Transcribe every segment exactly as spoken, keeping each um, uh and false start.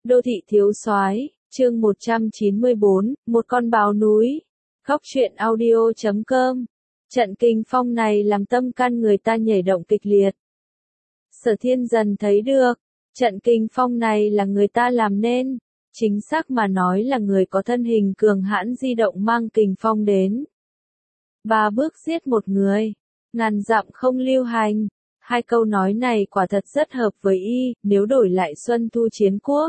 Đô thị thiếu soái, chương một trăm chín mươi bốn, một con báo núi. Góc truyện audio chấm com. Trận kinh phong này làm tâm can người ta nhảy động kịch liệt. Sở Thiên dần thấy được, trận kinh phong này là người ta làm nên, chính xác mà nói là người có thân hình cường hãn di động mang kình phong đến. Ba bước giết một người, ngàn dặm không lưu hành. Hai câu nói này quả thật rất hợp với y, nếu đổi lại Xuân Thu Chiến Quốc.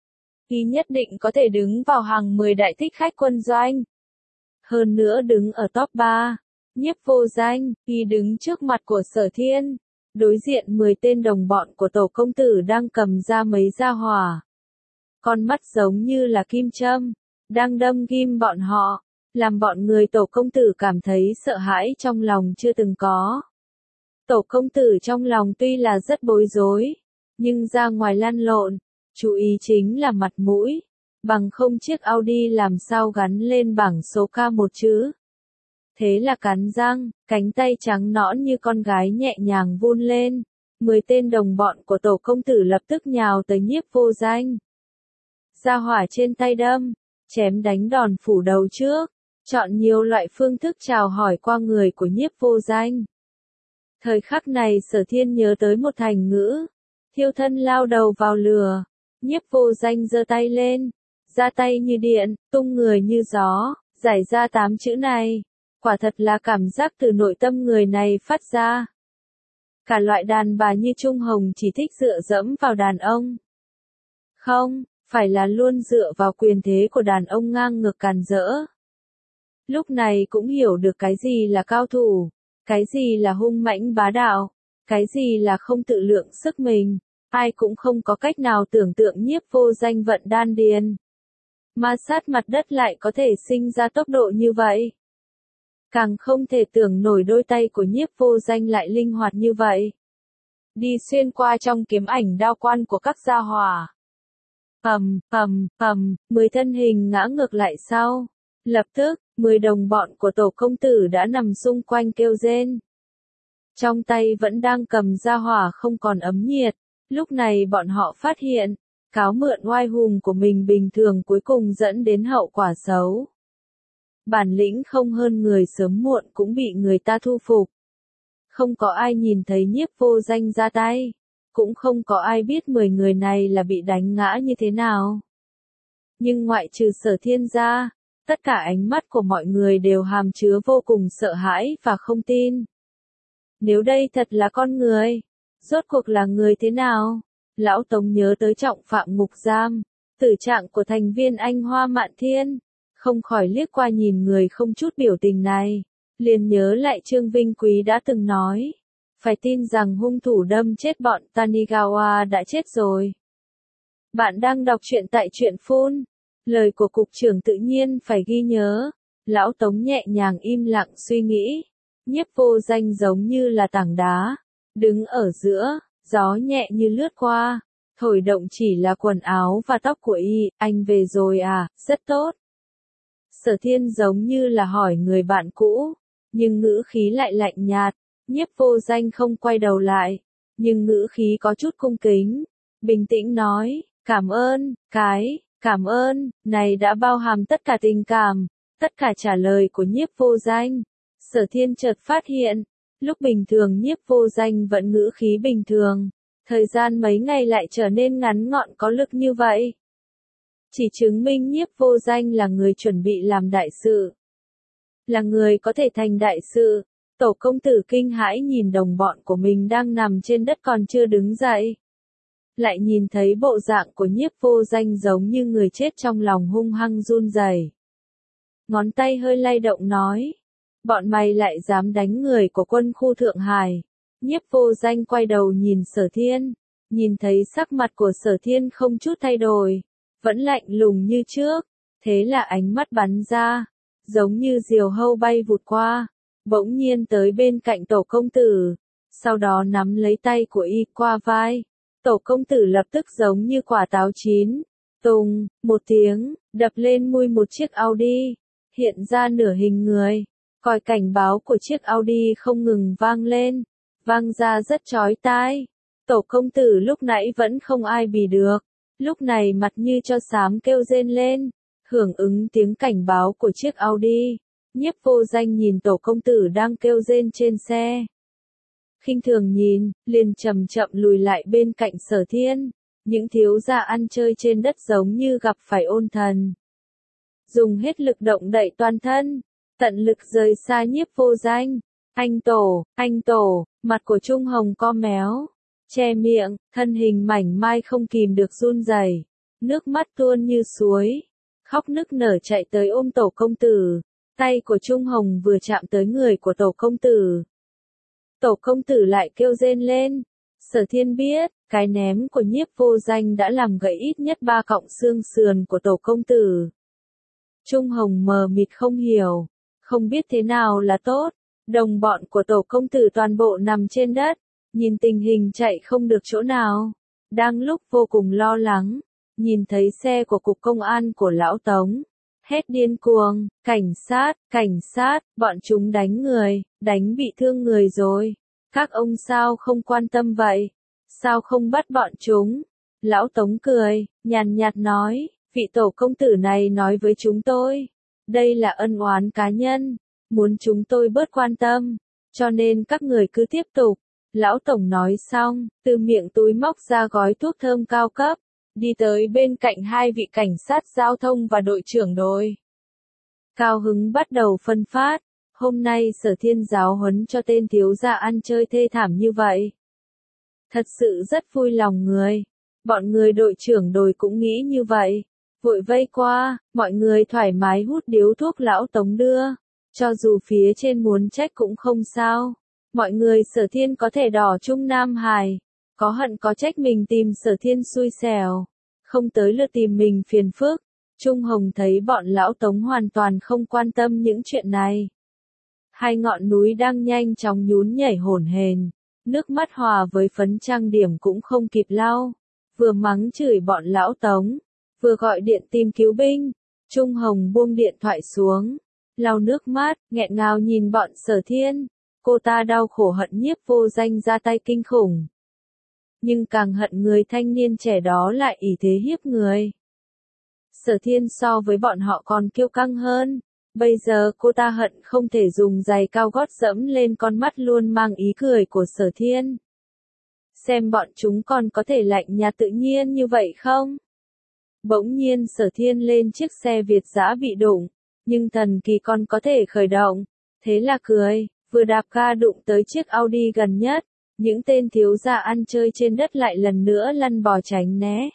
Y nhất định có thể đứng vào hàng mười đại thích khách quân doanh. Hơn nữa đứng ở top ba, Nhiếp Vô Danh, y đứng trước mặt của Sở Thiên, đối diện mười tên đồng bọn của tổ công tử đang cầm ra mấy gia hỏa. Con mắt giống như là kim châm, đang đâm ghim bọn họ, làm bọn người tổ công tử cảm thấy sợ hãi trong lòng chưa từng có. Tổ công tử trong lòng tuy là rất bối rối, nhưng ra ngoài lăn lộn, chú ý chính là mặt mũi, bằng không chiếc Audi làm sao gắn lên bảng số K một chữ. Thế là cắn răng, cánh tay trắng nõn như con gái nhẹ nhàng vun lên, mười tên đồng bọn của tổ công tử lập tức nhào tới Nhiếp Vô Danh. Gia hỏa trên tay đâm, chém đánh đòn phủ đầu trước, chọn nhiều loại phương thức chào hỏi qua người của Nhiếp Vô Danh. Thời khắc này Sở Thiên nhớ tới một thành ngữ, thiêu thân lao đầu vào lửa. Nhiếp Vô Danh giơ tay lên, ra tay như điện, tung người như gió, giải ra tám chữ này, quả thật là cảm giác từ nội tâm người này phát ra. Cả loại đàn bà như Trung Hồng chỉ thích dựa dẫm vào đàn ông. Không, phải là luôn dựa vào quyền thế của đàn ông ngang ngược càn rỡ. Lúc này cũng hiểu được cái gì là cao thủ, cái gì là hung mãnh bá đạo, cái gì là không tự lượng sức mình. Ai cũng không có cách nào tưởng tượng Nhiếp Vô Danh vận đan điền, ma sát mặt đất lại có thể sinh ra tốc độ như vậy. Càng không thể tưởng nổi đôi tay của Nhiếp Vô Danh lại linh hoạt như vậy. Đi xuyên qua trong kiếm ảnh đao quan của các gia hỏa. Ầm, ầm, ầm, mười thân hình ngã ngược lại sau. Lập tức, mười đồng bọn của tổ công tử đã nằm xung quanh kêu rên. Trong tay vẫn đang cầm gia hỏa không còn ấm nhiệt. Lúc này bọn họ phát hiện, cáo mượn oai hùng của mình bình thường cuối cùng dẫn đến hậu quả xấu. Bản lĩnh không hơn người sớm muộn cũng bị người ta thu phục. Không có ai nhìn thấy Nhiếp Vô Danh ra tay, cũng không có ai biết mười người này là bị đánh ngã như thế nào. Nhưng ngoại trừ Sở Thiên ra, tất cả ánh mắt của mọi người đều hàm chứa vô cùng sợ hãi và không tin. Nếu đây thật là con người, rốt cuộc là người thế nào? Lão Tống nhớ tới trọng phạm ngục giam, tử trạng của thành viên Anh Hoa Mạn Thiên, không khỏi liếc qua nhìn người không chút biểu tình này, liền nhớ lại Trương Vinh Quý đã từng nói, phải tin rằng hung thủ đâm chết bọn Tanigawa đã chết rồi. Bạn đang đọc truyện tại truyện phun, lời của cục trưởng tự nhiên phải ghi nhớ. Lão Tống nhẹ nhàng im lặng suy nghĩ, Nhiếp Vô Danh giống như là tảng đá, đứng ở giữa, gió nhẹ như lướt qua, thổi động chỉ là quần áo và tóc của y. Anh về rồi à, rất tốt. Sở Thiên giống như là hỏi người bạn cũ, nhưng ngữ khí lại lạnh nhạt. Nhiếp Vô Danh không quay đầu lại, nhưng ngữ khí có chút cung kính, bình tĩnh nói, cảm ơn, cái, cảm ơn, này đã bao hàm tất cả tình cảm, tất cả trả lời của Nhiếp Vô Danh. Sở Thiên chợt phát hiện, lúc bình thường Nhiếp Vô Danh vẫn ngữ khí bình thường, thời gian mấy ngày lại trở nên ngắn ngọn có lực như vậy. Chỉ chứng minh Nhiếp Vô Danh là người chuẩn bị làm đại sự, là người có thể thành đại sự. Tổ công tử kinh hãi nhìn đồng bọn của mình đang nằm trên đất còn chưa đứng dậy. Lại nhìn thấy bộ dạng của Nhiếp Vô Danh giống như người chết trong lòng hung hăng run rẩy. Ngón tay hơi lay động nói, bọn mày lại dám đánh người của quân khu Thượng Hải. Nhiếp Vô Danh quay đầu nhìn Sở Thiên, nhìn thấy sắc mặt của Sở Thiên không chút thay đổi, vẫn lạnh lùng như trước, thế là ánh mắt bắn ra, giống như diều hâu bay vụt qua, bỗng nhiên tới bên cạnh tổ công tử, sau đó nắm lấy tay của y qua vai. Tổ công tử lập tức giống như quả táo chín, tùng, một tiếng, đập lên mui một chiếc Audi, hiện ra nửa hình người. Còi cảnh báo của chiếc Audi không ngừng vang lên, vang ra rất chói tai. Tổ công tử lúc nãy vẫn không ai bì được, Lúc này mặt như cho xám kêu rên lên, hưởng ứng tiếng cảnh báo của chiếc Audi. Nhiếp Vô Danh nhìn tổ công tử đang kêu rên trên xe. Khinh thường nhìn, liền chậm chậm lùi lại bên cạnh Sở Thiên. Những thiếu gia ăn chơi trên đất giống như gặp phải ôn thần. Dùng hết lực động đậy toàn thân, tận lực rời xa Nhiếp Vô Danh. Anh Tổ, anh Tổ, mặt của Trung Hồng co méo, che miệng, thân hình mảnh mai không kìm được run rẩy, nước mắt tuôn như suối, khóc nức nở chạy tới ôm tổ công tử. Tay của Trung Hồng vừa chạm tới người của tổ công tử, tổ công tử lại kêu rên lên. Sở Thiên biết, cái ném của Nhiếp Vô Danh đã làm gãy ít nhất ba cọng xương sườn của tổ công tử. Trung Hồng mờ mịt không hiểu, không biết thế nào là tốt. Đồng bọn của tổ công tử toàn bộ nằm trên đất, nhìn tình hình chạy không được chỗ nào. Đang lúc vô cùng lo lắng, nhìn thấy xe của cục công an của lão Tống. Hét điên cuồng, cảnh sát, cảnh sát, bọn chúng đánh người, đánh bị thương người rồi. Các ông sao không quan tâm vậy? Sao không bắt bọn chúng? Lão Tống cười, nhàn nhạt nói, vị tổ công tử này nói với chúng tôi. Đây là ân oán cá nhân, muốn chúng tôi bớt quan tâm, cho nên các người cứ tiếp tục. Lão Tổng nói xong, từ miệng túi móc ra gói thuốc thơm cao cấp, đi tới bên cạnh hai vị cảnh sát giao thông và đội trưởng đội. Cao hứng bắt đầu phân phát, hôm nay Sở Thiên giáo huấn cho tên thiếu gia ăn chơi thê thảm như vậy. Thật sự rất vui lòng người, bọn người đội trưởng đội cũng nghĩ như vậy, vội vây qua, mọi người thoải mái hút điếu thuốc lão Tống đưa, cho dù phía trên muốn trách cũng không sao. Mọi người Sở Thiên có thể đỏ Trung Nam Hải, có hận có trách mình tìm Sở Thiên xui xẻo, không tới lượt tìm mình phiền phức. Trung Hồng thấy bọn lão Tống hoàn toàn không quan tâm những chuyện này. Hai ngọn núi đang nhanh chóng nhún nhảy hổn hển, nước mắt hòa với phấn trang điểm cũng không kịp lau, vừa mắng chửi bọn lão Tống, vừa gọi điện tìm cứu binh. Trung Hồng buông điện thoại xuống, lau nước mắt, nghẹn ngào nhìn bọn Sở Thiên. Cô ta đau khổ hận Nhiếp Vô Danh ra tay kinh khủng, nhưng càng hận người thanh niên trẻ đó lại ỷ thế hiếp người. Sở Thiên so với bọn họ còn kiêu căng hơn, bây giờ cô ta hận không thể dùng giày cao gót dẫm lên con mắt luôn mang ý cười của Sở Thiên. Xem bọn chúng còn có thể lạnh nhạt tự nhiên như vậy không? Bỗng nhiên Sở Thiên lên chiếc xe Việt dã bị đụng, nhưng thần kỳ còn có thể khởi động, thế là cười. Vừa đạp ga đụng tới chiếc Audi gần nhất, những tên thiếu gia ăn chơi trên đất lại lần nữa lăn bò tránh né.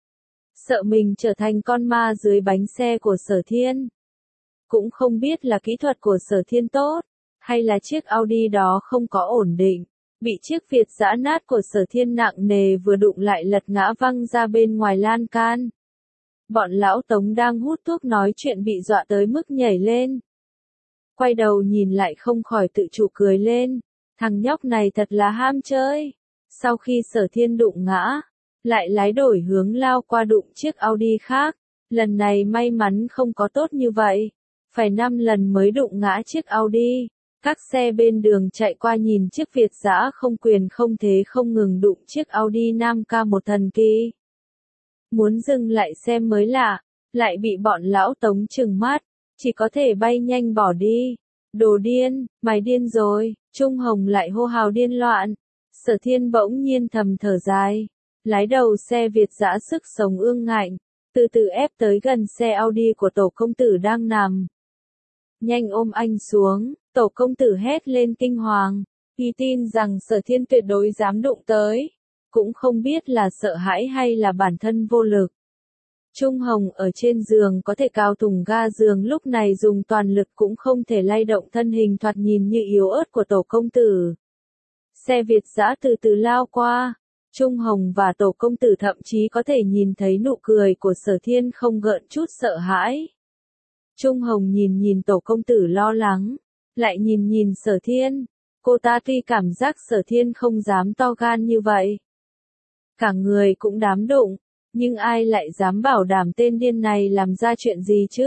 Sợ mình trở thành con ma dưới bánh xe của Sở Thiên. Cũng không biết là kỹ thuật của Sở Thiên tốt, hay là chiếc Audi đó không có ổn định, bị chiếc Việt dã nát của Sở Thiên nặng nề vừa đụng lại lật ngã văng ra bên ngoài lan can. Bọn lão Tống đang hút thuốc nói chuyện bị dọa tới mức nhảy lên. Quay đầu nhìn lại không khỏi tự chủ cười lên, thằng nhóc này thật là ham chơi. Sau khi Sở Thiên đụng ngã, lại lái đổi hướng lao qua đụng chiếc Audi khác, lần này may mắn không có tốt như vậy, phải năm lần mới đụng ngã chiếc Audi. Các xe bên đường chạy qua nhìn chiếc Việt dã không quyền không thế không ngừng đụng chiếc Audi Nam Ca một thần kỳ. Muốn dừng lại xem mới lạ, lại bị bọn lão Tống trừng mắt. Chỉ có thể bay nhanh bỏ đi. Đồ điên, mày điên rồi. Trung Hồng lại hô hào điên loạn. Sở Thiên bỗng nhiên thầm thở dài, lái đầu xe Việt dã sức sống ương ngạnh, từ từ ép tới gần xe Audi của tổ công tử đang nằm. Nhanh ôm anh xuống, tổ công tử hét lên kinh hoàng, y tin rằng Sở Thiên tuyệt đối dám đụng tới, cũng không biết là sợ hãi hay là bản thân vô lực. Trung Hồng ở trên giường có thể cào thùng ga giường lúc này dùng toàn lực cũng không thể lay động thân hình thoạt nhìn như yếu ớt của tổ công tử. Xe Việt dã từ từ lao qua, Trung Hồng và tổ công tử thậm chí có thể nhìn thấy nụ cười của Sở Thiên không gợn chút sợ hãi. Trung Hồng nhìn nhìn tổ công tử lo lắng, lại nhìn nhìn Sở Thiên, cô ta tuy cảm giác Sở Thiên không dám to gan như vậy. Cả người cũng đám đụng. Nhưng ai lại dám bảo đảm tên điên này làm ra chuyện gì chứ?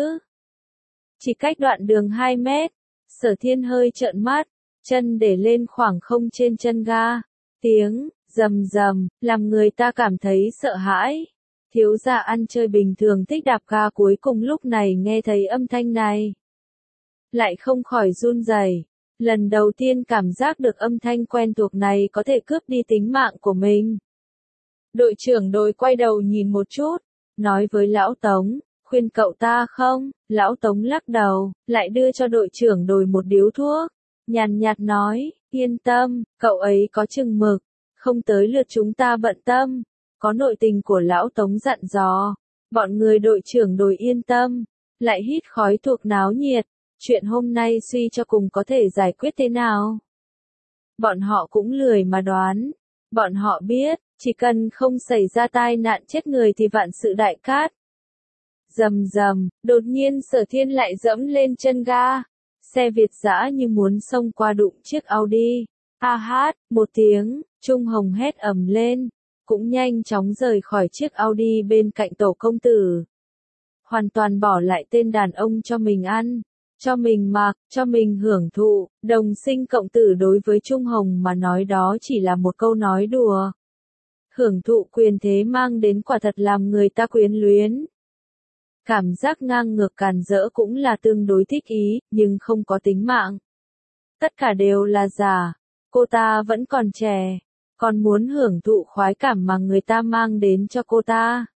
Chỉ cách đoạn đường hai mét, Sở Thiên hơi trợn mắt, chân để lên khoảng không trên chân ga. Tiếng, rầm rầm, làm người ta cảm thấy sợ hãi. Thiếu gia ăn chơi bình thường thích đạp ga cuối cùng lúc này nghe thấy âm thanh này. Lại không khỏi run rẩy. Lần đầu tiên cảm giác được âm thanh quen thuộc này có thể cướp đi tính mạng của mình. Đội trưởng đội quay đầu nhìn một chút, nói với lão Tống, khuyên cậu ta không, lão Tống lắc đầu, lại đưa cho đội trưởng đội một điếu thuốc, nhàn nhạt nói, yên tâm, cậu ấy có chừng mực, không tới lượt chúng ta bận tâm, có nội tình của lão Tống dặn dò, bọn người đội trưởng đội yên tâm, lại hít khói thuốc náo nhiệt, chuyện hôm nay suy cho cùng có thể giải quyết thế nào. Bọn họ cũng lười mà đoán, bọn họ biết, chỉ cần không xảy ra tai nạn chết người thì vạn sự đại cát. Rầm rầm, đột nhiên Sở Thiên lại dẫm lên chân ga, xe Việt dã như muốn xông qua đụng chiếc Audi. A hát, một tiếng, Trung Hồng hét ầm lên, cũng nhanh chóng rời khỏi chiếc Audi bên cạnh tổ công tử. Hoàn toàn bỏ lại tên đàn ông cho mình ăn, cho mình mặc, cho mình hưởng thụ, đồng sinh cộng tử đối với Trung Hồng mà nói đó chỉ là một câu nói đùa. Hưởng thụ quyền thế mang đến quả thật làm người ta quyến luyến. Cảm giác ngang ngược càn rỡ cũng là tương đối thích ý, nhưng không có tính mạng. Tất cả đều là giả, cô ta vẫn còn trẻ, còn muốn hưởng thụ khoái cảm mà người ta mang đến cho cô ta.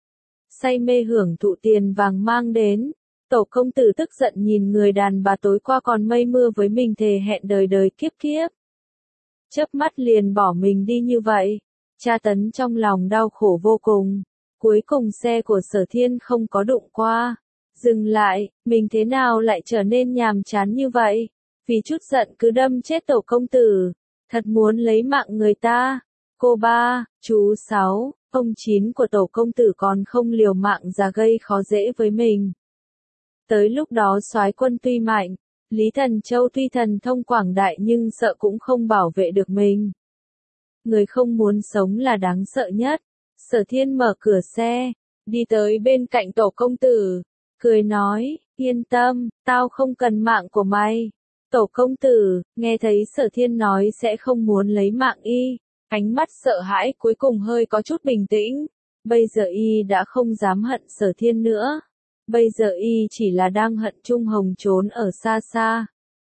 Say mê hưởng thụ tiền vàng mang đến, tổ công tử tức giận nhìn người đàn bà tối qua còn mây mưa với mình thề hẹn đời đời kiếp kiếp. Chớp mắt liền bỏ mình đi như vậy, tra tấn trong lòng đau khổ vô cùng. Cuối cùng xe của Sở Thiên không có đụng qua. Dừng lại, mình thế nào lại trở nên nhàm chán như vậy? Vì chút giận cứ đâm chết tổ công tử. Thật muốn lấy mạng người ta. Cô ba, chú sáu, ông chín của tổ công tử còn không liều mạng ra gây khó dễ với mình. Tới lúc đó soái quân tuy mạnh, Lý Thần Châu tuy thần thông quảng đại nhưng sợ cũng không bảo vệ được mình. Người không muốn sống là đáng sợ nhất. Sở Thiên mở cửa xe, đi tới bên cạnh tổ công tử, cười nói, yên tâm, tao không cần mạng của mày. Tổ công tử, nghe thấy Sở Thiên nói sẽ không muốn lấy mạng y, ánh mắt sợ hãi cuối cùng hơi có chút bình tĩnh. Bây giờ y đã không dám hận Sở Thiên nữa. Bây giờ y chỉ là đang hận Trung Hồng trốn ở xa xa.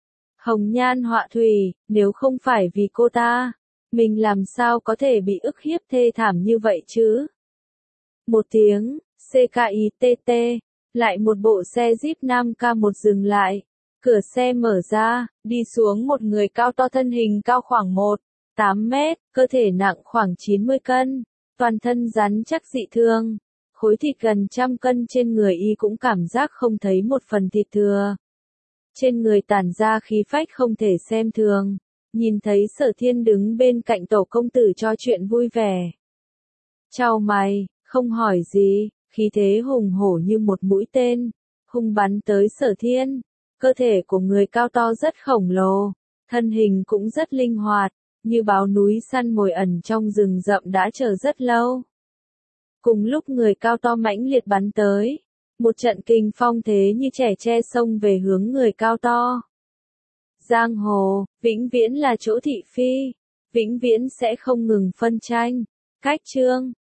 Hồng nhan họa thủy, nếu không phải vì cô ta, mình làm sao có thể bị ức hiếp thê thảm như vậy chứ? Một tiếng, xê ca i tê tê, lại một bộ xe Jeep năm K một dừng lại. Cửa xe mở ra, đi xuống một người cao to thân hình cao khoảng một phẩy tám mét, cơ thể nặng khoảng chín mươi cân, toàn thân rắn chắc dị thường. Khối thịt gần trăm cân trên người y cũng cảm giác không thấy một phần thịt thừa. Trên người tản ra khí phách không thể xem thường. Nhìn thấy Sở Thiên đứng bên cạnh tổ công tử cho chuyện vui vẻ. Chào mày, không hỏi gì, khí thế hùng hổ như một mũi tên, hung bắn tới Sở Thiên. Cơ thể của người cao to rất khổng lồ, thân hình cũng rất linh hoạt, như báo núi săn mồi ẩn trong rừng rậm đã chờ rất lâu. Cùng lúc người cao to mãnh liệt bắn tới, một trận kình phong thế như trẻ tre xông về hướng người cao to. Giang hồ, vĩnh viễn là chỗ thị phi, vĩnh viễn sẽ không ngừng phân tranh. Cách chương